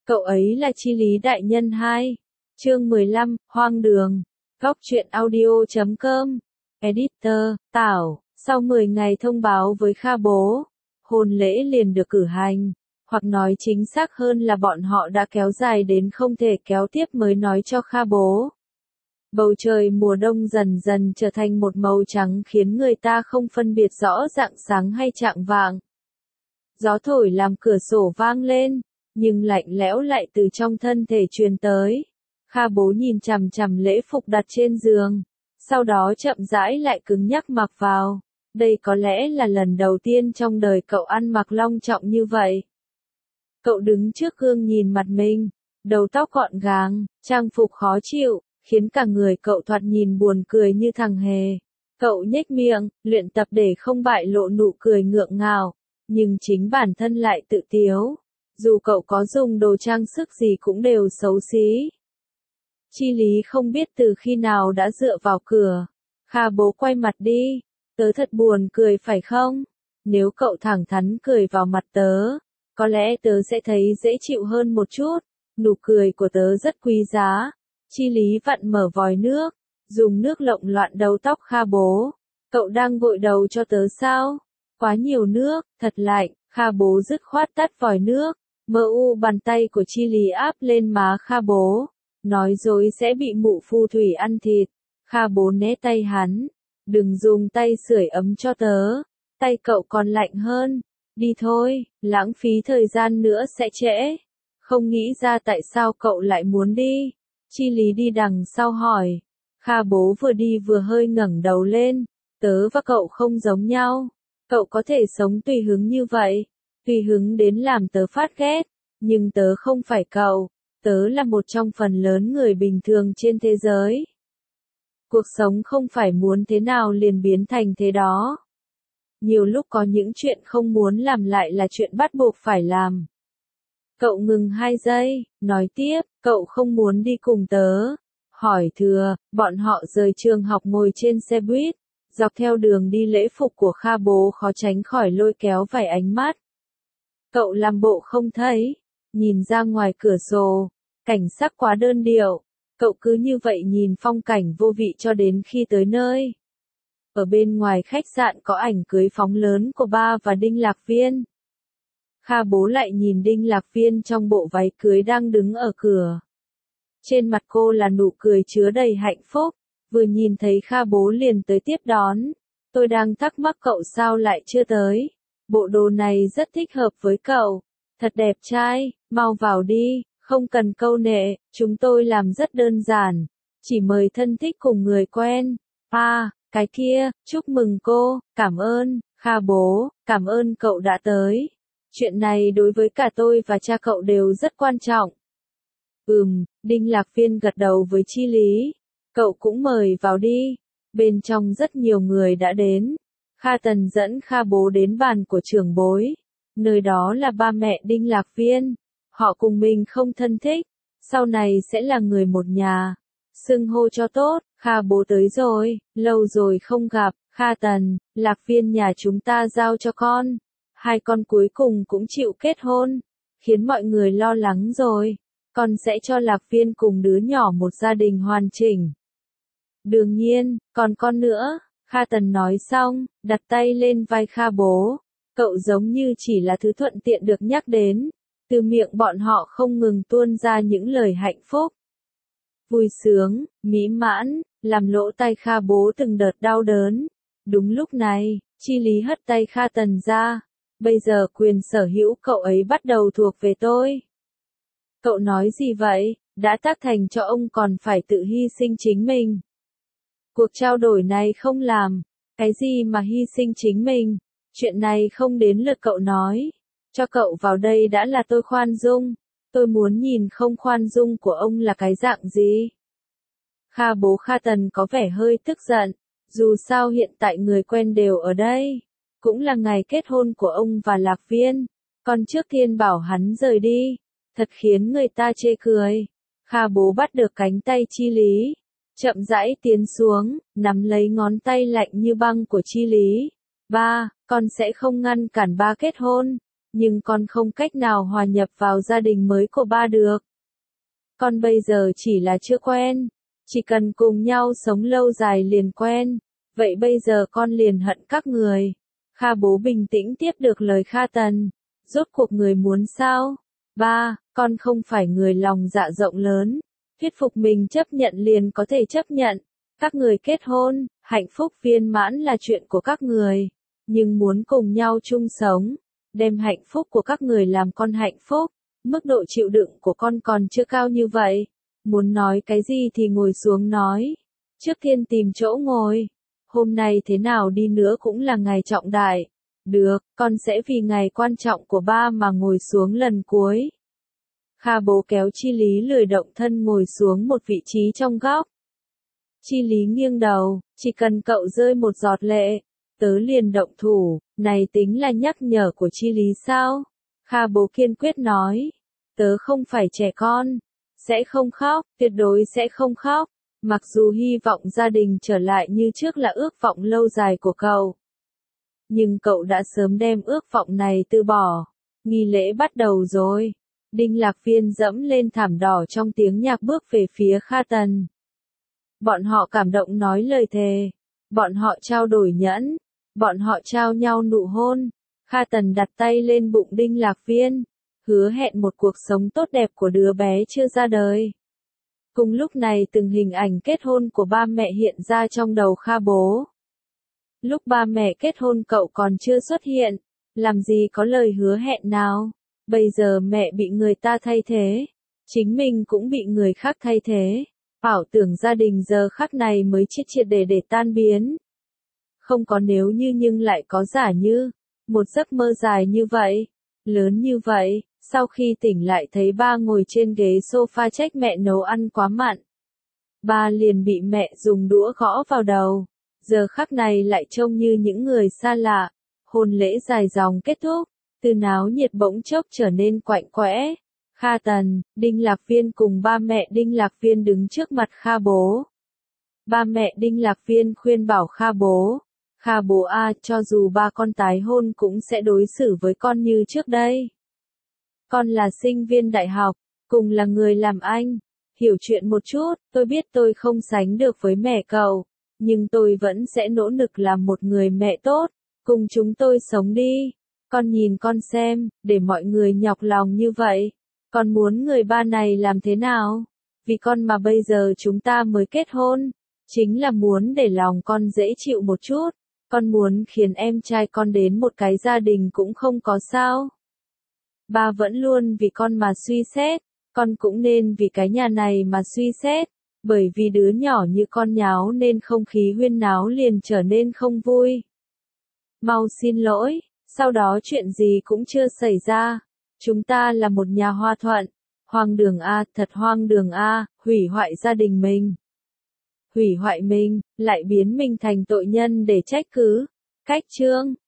Cậu ấy là Chi Lý đại nhân 2. Chương 15, hoang đường. Góc truyện audio.com. Editor, Tảo. Sau 10 ngày thông báo với Kha bố, hôn lễ liền được cử hành. Hoặc nói chính xác hơn là bọn họ đã kéo dài đến không thể kéo tiếp mới nói cho Kha bố. Bầu trời mùa đông dần dần trở thành một màu trắng khiến người ta không phân biệt rõ rạng sáng hay chạng vạng. Gió thổi làm cửa sổ vang lên, nhưng lạnh lẽo lại từ trong thân thể truyền tới. Kha bố nhìn chằm chằm lễ phục đặt trên giường, sau đó chậm rãi lại cứng nhắc mặc vào. Đây có lẽ là lần đầu tiên trong đời cậu ăn mặc long trọng như vậy. Cậu đứng trước gương nhìn mặt mình, đầu tóc gọn gàng, trang phục khó chịu, khiến cả người cậu thoạt nhìn buồn cười như thằng hề. Cậu nhếch miệng, luyện tập để không bại lộ nụ cười ngượng ngào, nhưng chính bản thân lại tự tiếu. Dù cậu có dùng đồ trang sức gì cũng đều xấu xí. Chi Lý không biết từ khi nào đã dựa vào cửa. Kha bố quay mặt đi. Tớ thật buồn cười phải không? Nếu cậu thẳng thắn cười vào mặt tớ, có lẽ tớ sẽ thấy dễ chịu hơn một chút. Nụ cười của tớ rất quý giá. Chi Lý vặn mở vòi nước, dùng nước lộng loạn đầu tóc Kha bố. Cậu đang gội đầu cho tớ sao? Quá nhiều nước, thật lạnh. Kha bố dứt khoát tắt vòi nước. Mơ u bàn tay của Chi Lý áp lên má Kha bố. Nói dối sẽ bị mụ phù thủy ăn thịt. Kha bố né tay hắn. Đừng dùng tay sưởi ấm cho tớ. Tay cậu còn lạnh hơn. Đi thôi, lãng phí thời gian nữa sẽ trễ. Không nghĩ ra tại sao cậu lại muốn đi. Chi Lý đi đằng sau hỏi. Kha bố vừa đi vừa hơi ngẩng đầu lên. Tớ và cậu không giống nhau. Cậu có thể sống tùy hứng như vậy. Tùy hứng đến làm tớ phát ghét. Nhưng tớ không phải cậu. Tớ là một trong phần lớn người bình thường trên thế giới. Cuộc sống không phải muốn thế nào liền biến thành thế đó. Nhiều lúc có những chuyện không muốn làm lại là chuyện bắt buộc phải làm. Cậu ngừng 2 giây, nói tiếp, cậu không muốn đi cùng tớ. Hỏi thừa, bọn họ rời trường học ngồi trên xe buýt, dọc theo đường đi lễ phục của Kha bố khó tránh khỏi lôi kéo vài ánh mắt. Cậu làm bộ không thấy, nhìn ra ngoài cửa sổ, cảnh sắc quá đơn điệu. Cậu cứ như vậy nhìn phong cảnh vô vị cho đến khi tới nơi. Ở bên ngoài khách sạn có ảnh cưới phóng lớn của ba và Đinh Lạc Viên. Kha bố lại nhìn Đinh Lạc Viên trong bộ váy cưới đang đứng ở cửa. Trên mặt cô là nụ cười chứa đầy hạnh phúc, vừa nhìn thấy Kha bố liền tới tiếp đón. Tôi đang thắc mắc cậu sao lại chưa tới. Bộ đồ này rất thích hợp với cậu. Thật đẹp trai, mau vào đi, không cần câu nệ, chúng tôi làm rất đơn giản. Chỉ mời thân thích cùng người quen. À, cái kia, chúc mừng cô, cảm ơn, Kha bố, cảm ơn cậu đã tới. Chuyện này đối với cả tôi và cha cậu đều rất quan trọng. Đinh Lạc Viên gật đầu với Chi Lý. Cậu cũng mời vào đi. Bên trong rất nhiều người đã đến. Kha Tần dẫn Kha bố đến bàn của trưởng bối. Nơi đó là ba mẹ Đinh Lạc Viên. Họ cùng mình không thân thích. Sau này sẽ là người một nhà. Xưng hô cho tốt, Kha bố tới rồi, lâu rồi không gặp. Kha Tần, Lạc Viên nhà chúng ta giao cho con. 2 con cuối cùng cũng chịu kết hôn. Khiến mọi người lo lắng rồi. Con sẽ cho Lạc Viên cùng đứa nhỏ một gia đình hoàn chỉnh. Đương nhiên, còn con nữa. Kha Tần nói xong, đặt tay lên vai Kha bố. Cậu giống như chỉ là thứ thuận tiện được nhắc đến. Từ miệng bọn họ không ngừng tuôn ra những lời hạnh phúc. Vui sướng, mỹ mãn, làm lỗ tai Kha bố từng đợt đau đớn. Đúng lúc này, Chi Lý hất tay Kha Tần ra. Bây giờ quyền sở hữu cậu ấy bắt đầu thuộc về tôi. Cậu nói gì vậy? Đã tác thành cho ông còn phải tự hy sinh chính mình. Cuộc trao đổi này không làm. Cái gì mà hy sinh chính mình? Chuyện này không đến lượt cậu nói. Cho cậu vào đây đã là tôi khoan dung. Tôi muốn nhìn không khoan dung của ông là cái dạng gì. Kha bố Kha Tần có vẻ hơi tức giận. Dù sao hiện tại người quen đều ở đây. Cũng là ngày kết hôn của ông và Lạc Viên. Còn trước tiên bảo hắn rời đi. Thật khiến người ta chê cười. Kha bố bắt được cánh tay Chi Lý. Chậm rãi tiến xuống, nắm lấy ngón tay lạnh như băng của Chi Lý. Ba, con sẽ không ngăn cản ba kết hôn. nhưng con không cách nào hòa nhập vào gia đình mới của ba được. Con bây giờ chỉ là chưa quen, chỉ cần cùng nhau sống lâu dài liền quen, vậy bây giờ con liền hận các người. Kha bố bình tĩnh tiếp được lời Kha Tần, rốt cuộc người muốn sao? Ba, con không phải người lòng dạ rộng lớn, thuyết phục mình chấp nhận liền có thể chấp nhận. Các người kết hôn, hạnh phúc viên mãn là chuyện của các người, nhưng muốn cùng nhau chung sống, đem hạnh phúc của các người làm con hạnh phúc, mức độ chịu đựng của con còn chưa cao như vậy. Muốn nói cái gì thì ngồi xuống nói, trước tiên tìm chỗ ngồi. Hôm nay thế nào đi nữa cũng là ngày trọng đại. Được, con sẽ vì ngày quan trọng của ba mà ngồi xuống lần cuối. Kha bố kéo Chi Lý lười động thân ngồi xuống một vị trí trong góc. Chi Lý nghiêng đầu, chỉ cần cậu rơi một giọt lệ, tớ liền động thủ, này tính là nhắc nhở của Chi Lý sao? Kha bố kiên quyết nói, tớ không phải trẻ con, sẽ không khóc, tuyệt đối sẽ không khóc. Mặc dù hy vọng gia đình trở lại như trước là ước vọng lâu dài của cậu, nhưng cậu đã sớm đem ước vọng này từ bỏ. Nghi lễ bắt đầu rồi. Đinh Lạc Viên dẫm lên thảm đỏ trong tiếng nhạc bước về phía Kha Tần. Bọn họ cảm động nói lời thề. Bọn họ trao đổi nhẫn. Bọn họ trao nhau nụ hôn. Kha Tần đặt tay lên bụng Đinh Lạc Viên, hứa hẹn một cuộc sống tốt đẹp của đứa bé chưa ra đời. Cùng lúc này từng hình ảnh kết hôn của ba mẹ hiện ra trong đầu Kha bố. Lúc ba mẹ kết hôn cậu còn chưa xuất hiện, làm gì có lời hứa hẹn nào. Bây giờ mẹ bị người ta thay thế, chính mình cũng bị người khác thay thế. Ảo tưởng gia đình giờ khắc này mới triệt triệt để tan biến. Không có nếu như nhưng lại có giả như. Một giấc mơ dài như vậy, lớn như vậy, sau khi tỉnh lại thấy ba ngồi trên ghế sofa trách mẹ nấu ăn quá mặn. Ba liền bị mẹ dùng đũa gõ vào đầu. Giờ khắc này lại trông như những người xa lạ. Hôn lễ dài dòng kết thúc, từ náo nhiệt bỗng chốc trở nên quạnh quẽ. Kha Tần, Đinh Lạc Viên cùng ba mẹ Đinh Lạc Viên đứng trước mặt Kha bố. Ba mẹ Đinh Lạc Viên khuyên bảo Kha bố. Kha bố à, cho dù ba con tái hôn cũng sẽ đối xử với con như trước đây. Con là sinh viên đại học, cùng là người làm anh. Hiểu chuyện một chút, tôi biết tôi không sánh được với mẹ cậu, nhưng tôi vẫn sẽ nỗ lực làm một người mẹ tốt. Cùng chúng tôi sống đi. Con nhìn con xem, để mọi người nhọc lòng như vậy. Con muốn người ba này làm thế nào? Vì con mà bây giờ chúng ta mới kết hôn. Chính là muốn để lòng con dễ chịu một chút. Con muốn khiến em trai con đến một cái gia đình cũng không có sao. Ba vẫn luôn vì con mà suy xét. Con cũng nên vì cái nhà này mà suy xét. Bởi vì đứa nhỏ như con nháo nên không khí huyên náo liền trở nên không vui. Mau xin lỗi, sau đó chuyện gì cũng chưa xảy ra. Chúng ta là một nhà hòa thuận. Hoang đường a, thật hoang đường a, hủy hoại gia đình mình. Hủy hoại mình, lại biến mình thành tội nhân để trách cứ. Cách chương